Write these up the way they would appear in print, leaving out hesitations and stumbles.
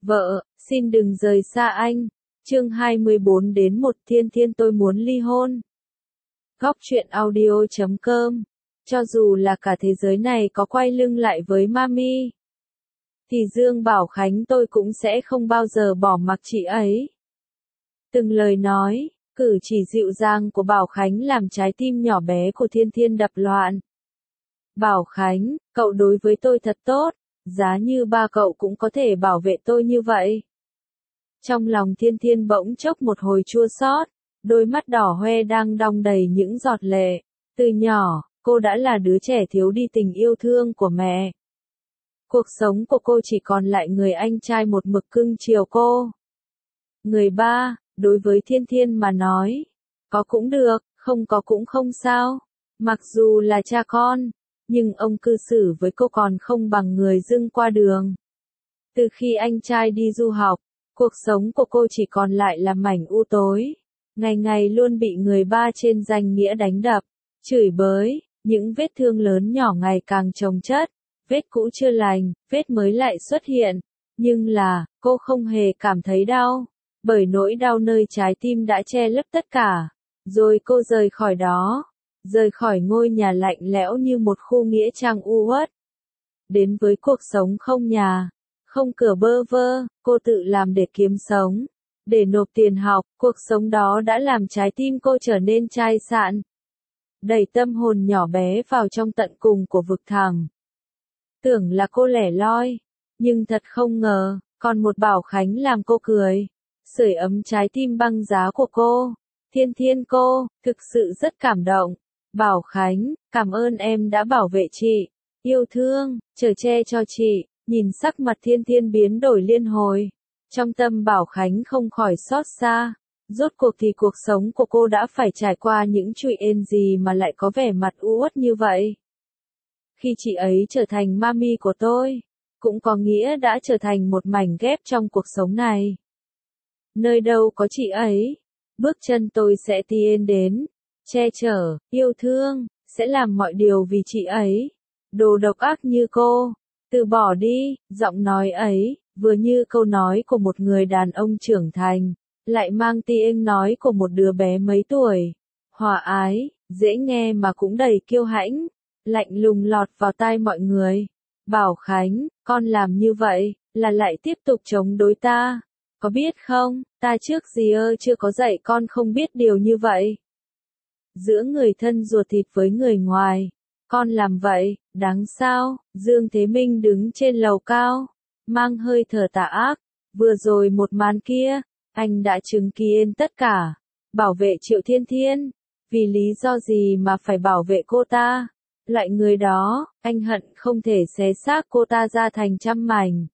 Vợ, xin đừng rời xa anh. Chương 24 đến 1 Thiên Thiên tôi muốn ly hôn. Góc truyện audio.com. Cho dù là cả thế giới này có quay lưng lại với Mami, thì Dương Bảo Khánh tôi cũng sẽ không bao giờ bỏ mặc chị ấy. Từng lời nói, cử chỉ dịu dàng của Bảo Khánh làm trái tim nhỏ bé của Thiên Thiên đập loạn. Bảo Khánh, cậu đối với tôi thật tốt, giá như ba cậu cũng có thể bảo vệ tôi như vậy. Trong lòng Thiên Thiên bỗng chốc một hồi chua xót, đôi mắt đỏ hoe đang đong đầy những giọt lệ. Từ nhỏ, cô đã là đứa trẻ thiếu đi tình yêu thương của mẹ. Cuộc sống của cô chỉ còn lại người anh trai một mực cưng chiều cô. Người ba, đối với Thiên Thiên mà nói, có cũng được, không có cũng không sao. Mặc dù là cha con, nhưng ông cư xử với cô còn không bằng người dưng qua đường. Từ khi anh trai đi du học, cuộc sống của cô chỉ còn lại là mảnh u tối. Ngày ngày luôn bị người ba trên danh nghĩa đánh đập, chửi bới, những vết thương lớn nhỏ ngày càng chồng chất. Vết cũ chưa lành, vết mới lại xuất hiện. Nhưng là, cô không hề cảm thấy đau, bởi nỗi đau nơi trái tim đã che lấp tất cả. Rồi cô rời khỏi đó, rời khỏi ngôi nhà lạnh lẽo như một khu nghĩa trang u uất. Đến với cuộc sống không nhà, không cửa bơ vơ, cô tự làm để kiếm sống, để nộp tiền học. Cuộc sống đó đã làm trái tim cô trở nên chai sạn, đẩy tâm hồn nhỏ bé vào trong tận cùng của vực thẳm. Tưởng là cô lẻ loi, nhưng thật không ngờ, còn một Bảo Khánh làm cô cười, sưởi ấm trái tim băng giá của cô. Thiên Thiên cô, thực sự rất cảm động. Bảo Khánh, cảm ơn em đã bảo vệ chị, yêu thương, chở che cho chị. Nhìn sắc mặt Thiên Thiên biến đổi liên hồi, trong tâm Bảo Khánh không khỏi xót xa. Rốt cuộc thì cuộc sống của cô đã phải trải qua những trụy ên gì mà lại có vẻ mặt u uất như vậy. Khi chị ấy trở thành mami của tôi, cũng có nghĩa đã trở thành một mảnh ghép trong cuộc sống này. Nơi đâu có chị ấy, bước chân tôi sẽ tiến đến, che chở, yêu thương, sẽ làm mọi điều vì chị ấy. Đồ độc ác như cô, từ bỏ đi. Giọng nói ấy, vừa như câu nói của một người đàn ông trưởng thành, lại mang tiếng nói của một đứa bé mấy tuổi. Hòa ái, dễ nghe mà cũng đầy kiêu hãnh, lạnh lùng lọt vào tai mọi người. Bảo Khánh, con làm như vậy, là lại tiếp tục chống đối ta. Có biết không, ta trước giờ chưa có dạy con không biết điều như vậy. Giữa người thân ruột thịt với người ngoài, con làm vậy, đáng sao? Dương Thế Minh đứng trên lầu cao, mang hơi thở tà ác. Vừa rồi một màn kia, anh đã chứng kiến tất cả. Bảo vệ Triệu Thiên Thiên, vì lý do gì mà phải bảo vệ cô ta? Loại người đó, anh hận không thể xé xác cô ta ra thành trăm mảnh.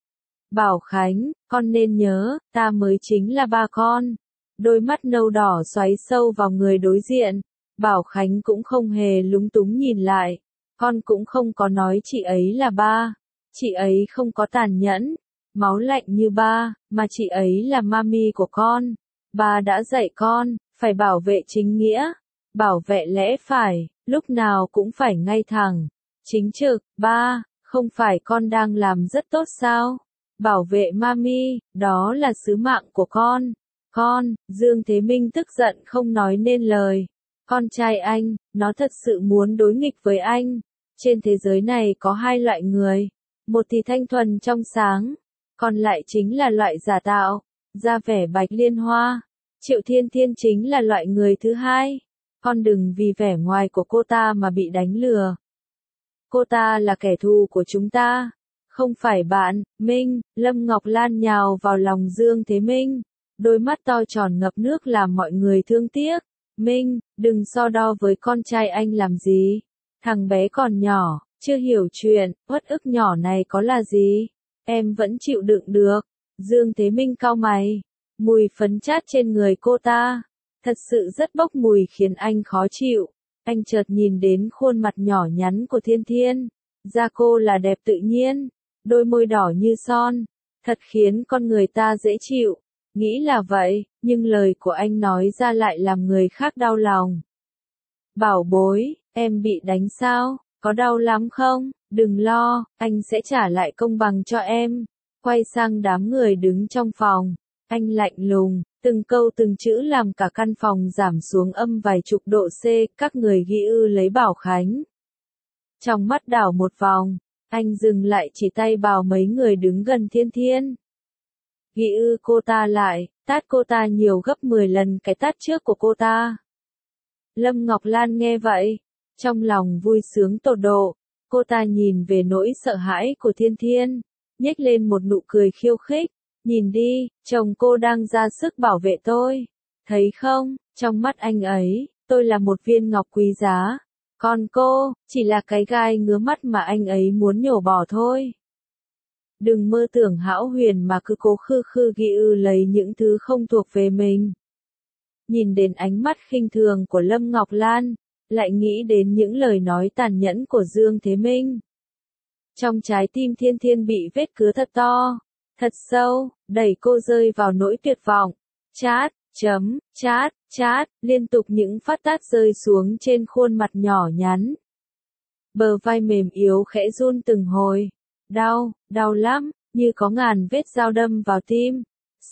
Bảo Khánh, con nên nhớ, ta mới chính là ba con. Đôi mắt nâu đỏ xoáy sâu vào người đối diện. Bảo Khánh cũng không hề lúng túng nhìn lại. Con cũng không có nói chị ấy là ba. Chị ấy không có tàn nhẫn, máu lạnh như ba, mà chị ấy là mami của con. Ba đã dạy con, phải bảo vệ chính nghĩa, bảo vệ lẽ phải, lúc nào cũng phải ngay thẳng, chính trực. Ba, không phải con đang làm rất tốt sao? Bảo vệ mami, đó là sứ mạng của con. Con, Dương Thế Minh tức giận không nói nên lời. Con trai anh, nó thật sự muốn đối nghịch với anh. Trên thế giới này có hai loại người. Một thì thanh thuần trong sáng, còn lại chính là loại giả tạo, ra vẻ bạch liên hoa. Triệu Thiên Thiên chính là loại người thứ hai. Con đừng vì vẻ ngoài của cô ta mà bị đánh lừa. Cô ta là kẻ thù của chúng ta, không phải bạn. Minh, Lâm Ngọc Lan nhào vào lòng Dương Thế Minh, đôi mắt to tròn ngập nước làm mọi người thương tiếc. Minh, đừng so đo với con trai anh làm gì. Thằng bé còn nhỏ, chưa hiểu chuyện, uất ức nhỏ này có là gì. Em vẫn chịu đựng được. Dương Thế Minh cau mày. Mùi phấn chát trên người cô ta, thật sự rất bốc mùi khiến anh khó chịu. Anh chợt nhìn đến khuôn mặt nhỏ nhắn của Thiên Thiên. Da cô là đẹp tự nhiên, đôi môi đỏ như son, thật khiến con người ta dễ chịu. Nghĩ là vậy, nhưng lời của anh nói ra lại làm người khác đau lòng. Bảo bối, em bị đánh sao? Có đau lắm không? Đừng lo, anh sẽ trả lại công bằng cho em. Quay sang đám người đứng trong phòng, anh lạnh lùng, từng câu từng chữ làm cả căn phòng giảm xuống âm vài chục độ C, các người ghi ư lấy Bảo Khánh. Trong mắt đảo một vòng, anh dừng lại chỉ tay vào mấy người đứng gần Thiên Thiên. Ghi ư cô ta lại, tát cô ta nhiều gấp 10 lần cái tát trước của cô ta. Lâm Ngọc Lan nghe vậy, trong lòng vui sướng tột độ, cô ta nhìn về nỗi sợ hãi của Thiên Thiên, nhếch lên một nụ cười khiêu khích, nhìn đi, chồng cô đang ra sức bảo vệ tôi, thấy không, trong mắt anh ấy, tôi là một viên ngọc quý giá, còn cô, chỉ là cái gai ngứa mắt mà anh ấy muốn nhổ bỏ thôi. Đừng mơ tưởng hão huyền mà cứ cố khư khư ghi ư lấy những thứ không thuộc về mình. Nhìn đến ánh mắt khinh thường của Lâm Ngọc Lan, lại nghĩ đến những lời nói tàn nhẫn của Dương Thế Minh. Trong trái tim Thiên Thiên bị vết cứa thật to, thật sâu, đẩy cô rơi vào nỗi tuyệt vọng. Chát, chát, liên tục những phát tát rơi xuống trên khuôn mặt nhỏ nhắn. Bờ vai mềm yếu khẽ run từng hồi. Đau lắm, như có ngàn vết dao đâm vào tim.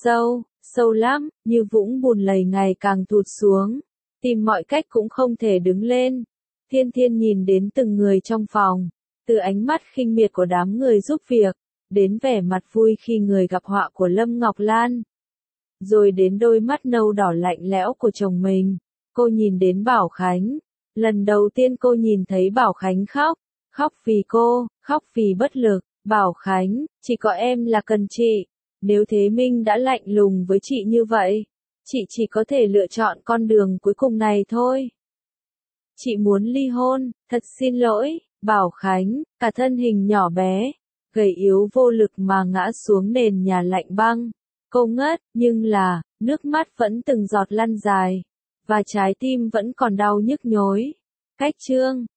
Sâu lắm, như vũng bùn lầy ngày càng tụt xuống. Tìm mọi cách cũng không thể đứng lên. Thiên Thiên nhìn đến từng người trong phòng, từ ánh mắt khinh miệt của đám người giúp việc, đến vẻ mặt vui khi người gặp họa của Lâm Ngọc Lan. Rồi đến đôi mắt nâu đỏ lạnh lẽo của chồng mình. Cô nhìn đến Bảo Khánh. Lần đầu tiên cô nhìn thấy Bảo Khánh khóc vì cô, khóc vì bất lực. Bảo Khánh, chỉ có em là cần chị. Nếu Thế Minh đã lạnh lùng với chị như vậy, chị chỉ có thể lựa chọn con đường cuối cùng này thôi. Chị muốn ly hôn, thật xin lỗi, Bảo Khánh, cả thân hình nhỏ bé, gầy yếu vô lực mà ngã xuống nền nhà lạnh băng. Cô ngất, nhưng là, nước mắt vẫn từng giọt lăn dài, và trái tim vẫn còn đau nhức nhối. Cách chương